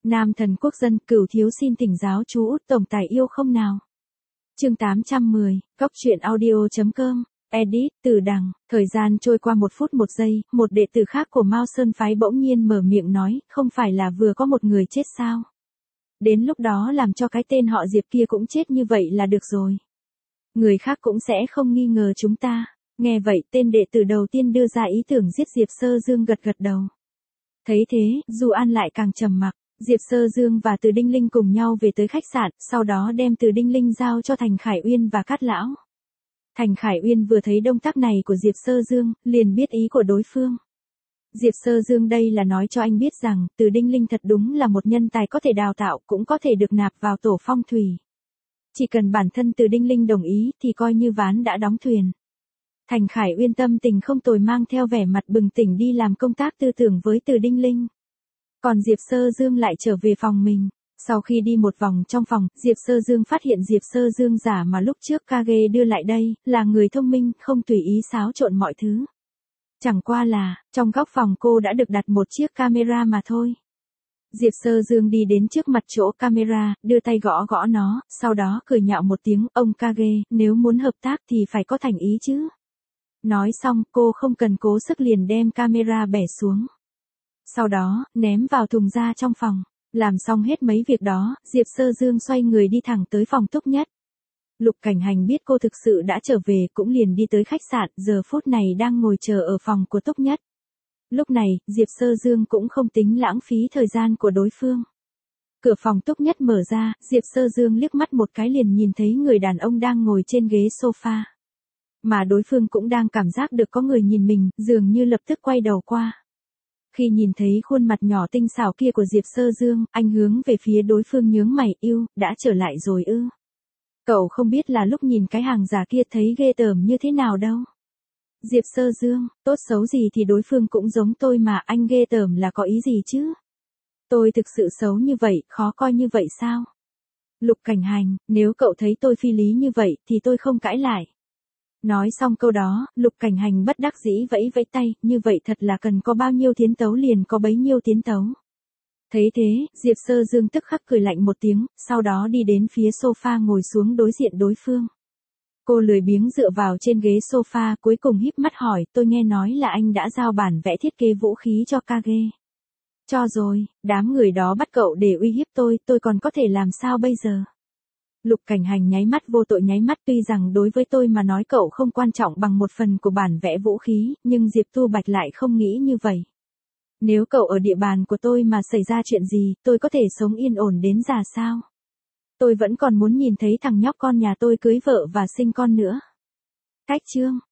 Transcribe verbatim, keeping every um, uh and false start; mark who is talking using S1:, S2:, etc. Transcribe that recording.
S1: Nam thần quốc dân, Cửu thiếu xin thỉnh giáo chú Út tổng tài yêu không nào. Chương tám trăm mười, góc truyện audio.com, edit, Từ Đằng. Thời gian trôi qua một phút một giây, một đệ tử khác của Mao Sơn phái bỗng nhiên mở miệng nói, không phải là vừa có một người chết sao? Đến lúc đó làm cho cái tên họ Diệp kia cũng chết như vậy là được rồi. Người khác cũng sẽ không nghi ngờ chúng ta. Nghe vậy, tên đệ tử đầu tiên đưa ra ý tưởng giết Diệp Sơ Dương gật gật đầu. Thấy thế, Du An lại càng trầm mặc. Diệp Sơ Dương và Từ Đinh Linh cùng nhau về tới khách sạn, sau đó đem Từ Đinh Linh giao cho Thành Khải Uyên và Cát Lão. Thành Khải Uyên vừa thấy động tác này của Diệp Sơ Dương, liền biết ý của đối phương. Diệp Sơ Dương đây là nói cho anh biết rằng, Từ Đinh Linh thật đúng là một nhân tài có thể đào tạo, cũng có thể được nạp vào tổ phong thủy. Chỉ cần bản thân Từ Đinh Linh đồng ý thì coi như ván đã đóng thuyền. Thành Khải Uyên tâm tình không tồi mang theo vẻ mặt bừng tỉnh đi làm công tác tư tưởng với Từ Đinh Linh. Còn Diệp Sơ Dương lại trở về phòng mình. Sau khi đi một vòng trong phòng, Diệp Sơ Dương phát hiện Diệp Sơ Dương giả mà lúc trước Kage đưa lại đây, là người thông minh, không tùy ý xáo trộn mọi thứ. Chẳng qua là, trong góc phòng cô đã được đặt một chiếc camera mà thôi. Diệp Sơ Dương đi đến trước mặt chỗ camera, đưa tay gõ gõ nó, sau đó cười nhạo một tiếng, ông Kage, nếu muốn hợp tác thì phải có thành ý chứ. Nói xong, cô không cần cố sức liền đem camera bẻ xuống. Sau đó, ném vào thùng ra trong phòng. Làm xong hết mấy việc đó, Diệp Sơ Dương xoay người đi thẳng tới phòng Túc Nhất. Lục Cảnh Hành biết cô thực sự đã trở về cũng liền đi tới khách sạn, giờ phút này đang ngồi chờ ở phòng của Túc Nhất. Lúc này, Diệp Sơ Dương cũng không tính lãng phí thời gian của đối phương. Cửa phòng Túc Nhất mở ra, Diệp Sơ Dương liếc mắt một cái liền nhìn thấy người đàn ông đang ngồi trên ghế sofa. Mà đối phương cũng đang cảm giác được có người nhìn mình, dường như lập tức quay đầu qua. Khi nhìn thấy khuôn mặt nhỏ tinh xảo kia của Diệp Sơ Dương, anh hướng về phía đối phương nhướng mày, yêu, đã trở lại rồi ư. Cậu không biết là lúc nhìn cái hàng giả kia thấy ghê tởm như thế nào đâu. Diệp Sơ Dương, tốt xấu gì thì đối phương cũng giống tôi mà, anh ghê tởm là có ý gì chứ? Tôi thực sự xấu như vậy, khó coi như vậy sao? Lục Cảnh Hành, nếu cậu thấy tôi phi lý như vậy thì tôi không cãi lại. Nói xong câu đó, Lục Cảnh Hành bất đắc dĩ vẫy vẫy tay, như vậy thật là cần có bao nhiêu tiến tấu liền có bấy nhiêu tiến tấu. Thấy thế, Diệp Sơ Dương tức khắc cười lạnh một tiếng, sau đó đi đến phía sofa ngồi xuống đối diện đối phương. Cô lười biếng dựa vào trên ghế sofa, cuối cùng híp mắt hỏi, tôi nghe nói là anh đã giao bản vẽ thiết kế vũ khí cho Kage. Cho rồi, đám người đó bắt cậu để uy hiếp tôi, tôi còn có thể làm sao bây giờ? Lục Cảnh Hành nháy mắt vô tội nháy mắt, tuy rằng đối với tôi mà nói cậu không quan trọng bằng một phần của bản vẽ vũ khí, nhưng Diệp Tu Bạch lại không nghĩ như vậy. Nếu cậu ở địa bàn của tôi mà xảy ra chuyện gì, tôi có thể sống yên ổn đến già sao? Tôi vẫn còn muốn nhìn thấy thằng nhóc con nhà tôi cưới vợ và sinh con nữa. Cách chương,